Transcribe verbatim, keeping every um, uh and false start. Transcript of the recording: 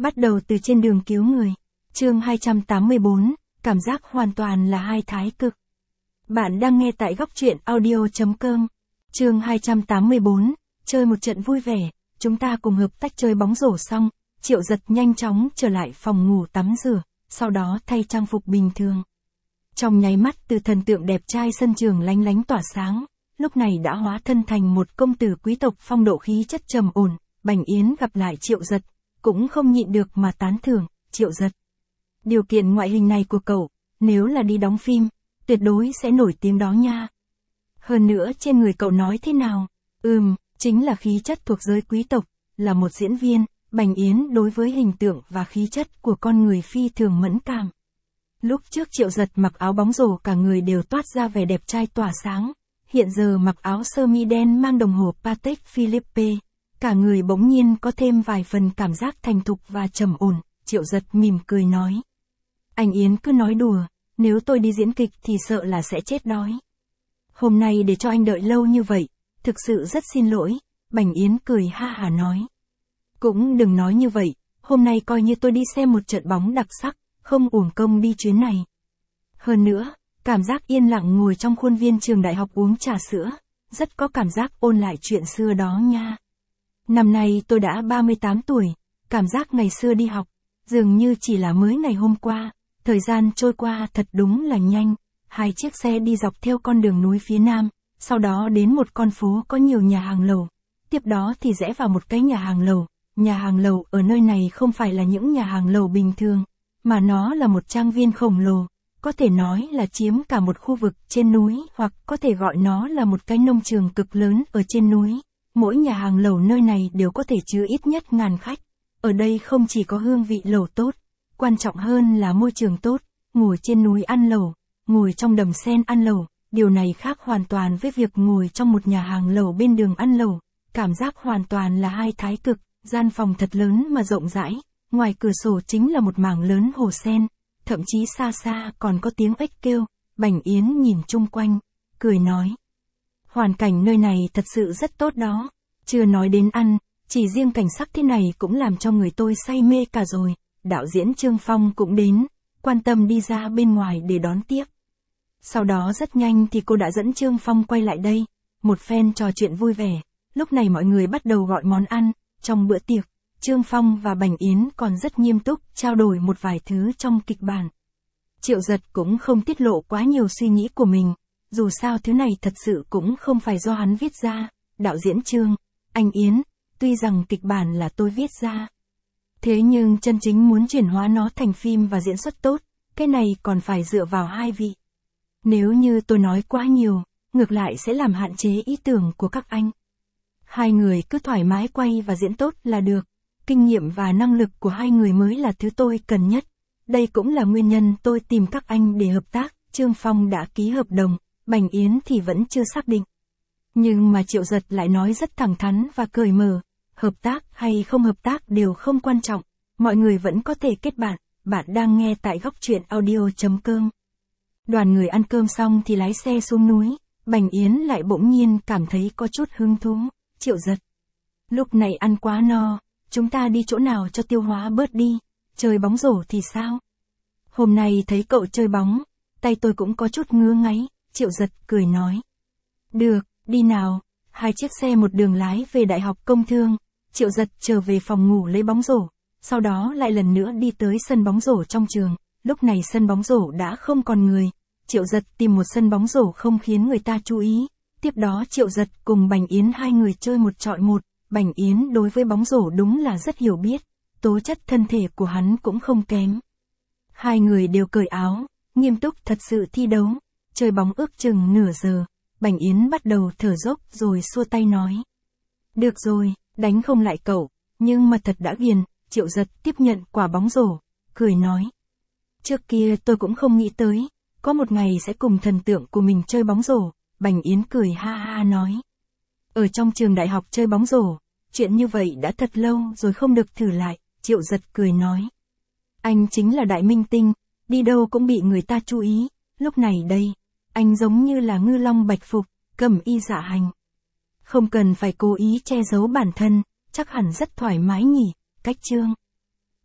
Bắt đầu từ trên đường cứu người. Chương hai trăm tám mươi bốn, cảm giác hoàn toàn là hai thái cực. Bạn đang nghe tại góc truyện audio chấm com. Chương hai trăm tám mươi bốn, chơi một trận vui vẻ, chúng ta cùng hợp tác chơi bóng rổ xong, Triệu Giật nhanh chóng trở lại phòng ngủ tắm rửa, sau đó thay trang phục bình thường. Trong nháy mắt từ thần tượng đẹp trai sân trường lánh lánh tỏa sáng, lúc này đã hóa thân thành một công tử quý tộc phong độ khí chất trầm ổn. Bành Yến gặp lại Triệu Giật, cũng không nhịn được mà tán thưởng, Triệu Giật. Điều kiện ngoại hình này của cậu, nếu là đi đóng phim, tuyệt đối sẽ nổi tiếng đó nha. Hơn nữa trên người cậu nói thế nào? Ừm, chính là khí chất thuộc giới quý tộc, là một diễn viên. Bành Yến đối với hình tượng và khí chất của con người phi thường mẫn cảm. Lúc trước Triệu Giật mặc áo bóng rổ cả người đều toát ra vẻ đẹp trai tỏa sáng, hiện giờ mặc áo sơ mi đen mang đồng hồ Patek Philippe, cả người bỗng nhiên có thêm vài phần cảm giác thành thục và trầm ổn. Triệu Giật mỉm cười nói. Anh Yến cứ nói đùa, nếu tôi đi diễn kịch thì sợ là sẽ chết đói. Hôm nay để cho anh đợi lâu như vậy, thực sự rất xin lỗi, Bành Yến cười ha hả nói. Cũng đừng nói như vậy, hôm nay coi như tôi đi xem một trận bóng đặc sắc, không uổng công đi chuyến này. Hơn nữa, cảm giác yên lặng ngồi trong khuôn viên trường đại học uống trà sữa, rất có cảm giác ôn lại chuyện xưa đó nha. Năm nay tôi đã ba mươi tám tuổi, cảm giác ngày xưa đi học, dường như chỉ là mới ngày hôm qua, thời gian trôi qua thật đúng là nhanh. Hai chiếc xe đi dọc theo con đường núi phía nam, sau đó đến một con phố có nhiều nhà hàng lầu, tiếp đó thì rẽ vào một cái nhà hàng lầu. Nhà hàng lầu ở nơi này không phải là những nhà hàng lầu bình thường, mà nó là một trang viên khổng lồ, có thể nói là chiếm cả một khu vực trên núi, hoặc có thể gọi nó là một cái nông trường cực lớn ở trên núi. Mỗi nhà hàng lầu nơi này đều có thể chứa ít nhất ngàn khách. Ở đây không chỉ có hương vị lẩu tốt, quan trọng hơn là môi trường tốt, ngồi trên núi ăn lẩu, ngồi trong đầm sen ăn lẩu, điều này khác hoàn toàn với việc ngồi trong một nhà hàng lẩu bên đường ăn lẩu, cảm giác hoàn toàn là hai thái cực. Gian phòng thật lớn mà rộng rãi, ngoài cửa sổ chính là một mảng lớn hồ sen, thậm chí xa xa còn có tiếng ếch kêu. Bành Yến nhìn chung quanh, cười nói. Hoàn cảnh nơi này thật sự rất tốt đó, chưa nói đến ăn, chỉ riêng cảnh sắc thế này cũng làm cho người tôi say mê cả rồi. Đạo diễn Trương Phong cũng đến, quan tâm đi ra bên ngoài để đón tiếp. Sau đó rất nhanh thì cô đã dẫn Trương Phong quay lại đây, một phen trò chuyện vui vẻ, lúc này mọi người bắt đầu gọi món ăn. Trong bữa tiệc, Trương Phong và Bành Yến còn rất nghiêm túc trao đổi một vài thứ trong kịch bản. Triệu Giật cũng không tiết lộ quá nhiều suy nghĩ của mình, dù sao thứ này thật sự cũng không phải do hắn viết ra. Đạo diễn Trương, anh Yến, tuy rằng kịch bản là tôi viết ra, thế nhưng chân chính muốn chuyển hóa nó thành phim và diễn xuất tốt, cái này còn phải dựa vào hai vị. Nếu như tôi nói quá nhiều, ngược lại sẽ làm hạn chế ý tưởng của các anh. Hai người cứ thoải mái quay và diễn tốt là được, kinh nghiệm và năng lực của hai người mới là thứ tôi cần nhất. Đây cũng là nguyên nhân tôi tìm các anh để hợp tác. Trương Phong đã ký hợp đồng, Bành Yến thì vẫn chưa xác định. Nhưng mà Triệu Giật lại nói rất thẳng thắn và cởi mở, hợp tác hay không hợp tác đều không quan trọng, mọi người vẫn có thể kết bạn. Bạn đang nghe tại góc truyện audio chấm com. Đoàn người ăn cơm xong thì lái xe xuống núi, Bành Yến lại bỗng nhiên cảm thấy có chút hứng thú. Triệu Giật, lúc này ăn quá no, chúng ta đi chỗ nào cho tiêu hóa bớt đi, chơi bóng rổ thì sao? Hôm nay thấy cậu chơi bóng, tay tôi cũng có chút ngứa ngáy, Triệu Giật cười nói. Được, đi nào. Hai chiếc xe một đường lái về Đại học Công Thương, Triệu Giật trở về phòng ngủ lấy bóng rổ, sau đó lại lần nữa đi tới sân bóng rổ trong trường. Lúc này sân bóng rổ đã không còn người, Triệu Giật tìm một sân bóng rổ không khiến người ta chú ý. Tiếp đó Triệu Giật cùng Bành Yến hai người chơi một chọi một, Bành Yến đối với bóng rổ đúng là rất hiểu biết, tố chất thân thể của hắn cũng không kém. Hai người đều cởi áo, nghiêm túc thật sự thi đấu, chơi bóng ước chừng nửa giờ, Bành Yến bắt đầu thở dốc rồi xua tay nói. Được rồi, đánh không lại cậu, nhưng mà thật đã ghiền. Triệu Giật tiếp nhận quả bóng rổ, cười nói. Trước kia tôi cũng không nghĩ tới, có một ngày sẽ cùng thần tượng của mình chơi bóng rổ. Bành Yến cười ha ha nói. Ở trong trường đại học chơi bóng rổ, chuyện như vậy đã thật lâu rồi không được thử lại. Triệu Giật cười nói. Anh chính là đại minh tinh, đi đâu cũng bị người ta chú ý. Lúc này đây, anh giống như là ngư long bạch phục, cẩm y dạ hành. Không cần phải cố ý che giấu bản thân, chắc hẳn rất thoải mái nhỉ. Cách chương